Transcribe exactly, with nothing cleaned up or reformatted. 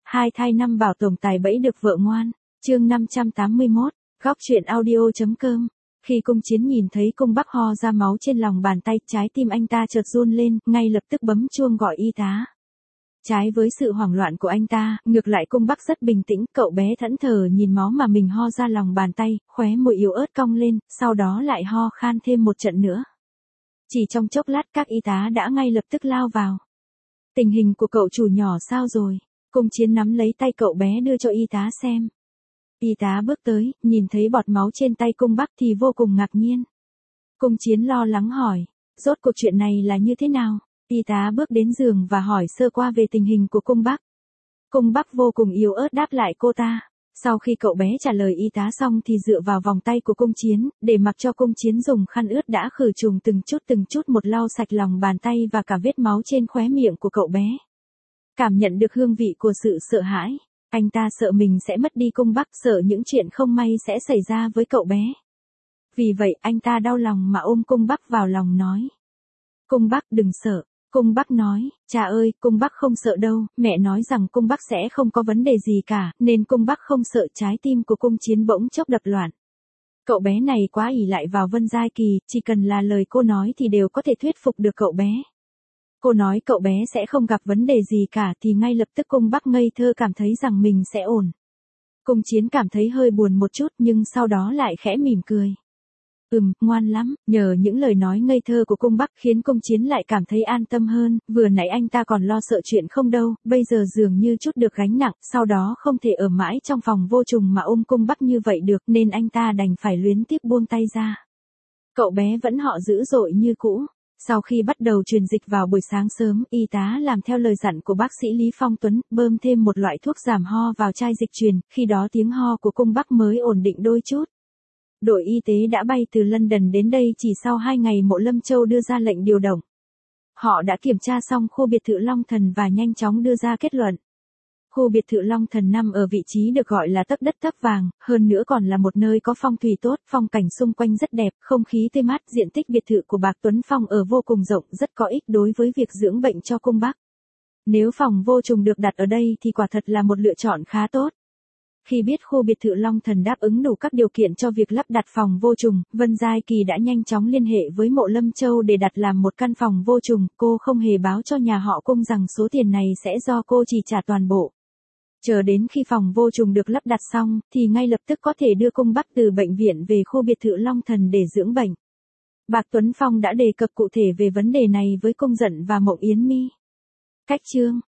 Hai thai năm bảo tổng tài bẫy được vợ ngoan. Chương năm trăm tám mươi mốt, góc truyện audio.com. Khi Cung Chiến nhìn thấy Cung Bắc ho ra máu trên lòng bàn tay, trái tim anh ta chợt run lên, ngay lập tức bấm chuông gọi y tá. Trái với sự hoảng loạn của anh ta, ngược lại Cung Bắc rất bình tĩnh, cậu bé thẫn thờ nhìn máu mà mình ho ra lòng bàn tay, khóe môi yếu ớt cong lên, sau đó lại ho khan thêm một trận nữa. Chỉ trong chốc lát các y tá đã ngay lập tức lao vào. Tình hình của cậu chủ nhỏ sao rồi? Cung Chiến nắm lấy tay cậu bé đưa cho y tá xem. Y tá bước tới, nhìn thấy bọt máu trên tay Cung Bắc thì vô cùng ngạc nhiên. Cung Chiến lo lắng hỏi, rốt cuộc chuyện này là như thế nào? Y tá bước đến giường và hỏi sơ qua về tình hình của Cung Bắc. Cung Bắc vô cùng yếu ớt đáp lại cô ta. Sau khi cậu bé trả lời y tá xong thì dựa vào vòng tay của Cung Chiến, để mặc cho Cung Chiến dùng khăn ướt đã khử trùng từng chút từng chút một lau sạch lòng bàn tay và cả vết máu trên khóe miệng của cậu bé. Cảm nhận được hương vị của sự sợ hãi, anh ta sợ mình sẽ mất đi Cung Bắc, sợ những chuyện không may sẽ xảy ra với cậu bé. Vì vậy anh ta đau lòng mà ôm Cung Bắc vào lòng nói. Cung Bắc đừng sợ. Cung Bắc nói, cha ơi, Cung Bắc không sợ đâu, mẹ nói rằng Cung Bắc sẽ không có vấn đề gì cả, nên Cung Bắc không sợ. Trái tim của Cung Chiến bỗng chốc đập loạn. Cậu bé này quá ỷ lại vào Vân Giai Kỳ, chỉ cần là lời cô nói thì đều có thể thuyết phục được cậu bé. Cô nói cậu bé sẽ không gặp vấn đề gì cả thì ngay lập tức Cung Bắc ngây thơ cảm thấy rằng mình sẽ ổn. Cung Chiến cảm thấy hơi buồn một chút nhưng sau đó lại khẽ mỉm cười. Ừm, ngoan lắm, nhờ những lời nói ngây thơ của Cung Bắc khiến Cung Chiến lại cảm thấy an tâm hơn, vừa nãy anh ta còn lo sợ chuyện không đâu, bây giờ dường như chút được gánh nặng, sau đó không thể ở mãi trong phòng vô trùng mà ôm Cung Bắc như vậy được nên anh ta đành phải luyến tiếc buông tay ra. Cậu bé vẫn họ dữ dội như cũ. Sau khi bắt đầu truyền dịch vào buổi sáng sớm, y tá làm theo lời dặn của bác sĩ Lý Phong Tuấn, bơm thêm một loại thuốc giảm ho vào chai dịch truyền, khi đó tiếng ho của Cung Bắc mới ổn định đôi chút. Đội y tế đã bay từ London đến đây chỉ sau hai ngày Mộ Lâm Châu đưa ra lệnh điều động. Họ đã kiểm tra xong khu biệt thự Long Thần và nhanh chóng đưa ra kết luận. Khu biệt thự Long Thần nằm ở vị trí được gọi là tấc đất tấc vàng, hơn nữa còn là một nơi có phong thủy tốt, phong cảnh xung quanh rất đẹp, không khí tươi mát. Diện tích biệt thự của Bạc Tuấn Phong ở vô cùng rộng, rất có ích đối với việc dưỡng bệnh cho Cung Bắc. Nếu phòng vô trùng được đặt ở đây thì quả thật là một lựa chọn khá tốt. Khi biết khu biệt thự Long Thần đáp ứng đủ các điều kiện cho việc lắp đặt phòng vô trùng, Vân Giai Kỳ đã nhanh chóng liên hệ với Mộ Lâm Châu để đặt làm một căn phòng vô trùng. Cô không hề báo cho nhà họ Cung rằng số tiền này sẽ do cô chi trả toàn bộ. Chờ đến khi phòng vô trùng được lắp đặt xong, thì ngay lập tức có thể đưa Cung Bắc từ bệnh viện về khu biệt thự Long Thần để dưỡng bệnh. Bạc Tuấn Phong đã đề cập cụ thể về vấn đề này với Cung Dận và Mộng Yến Mi. Cách chương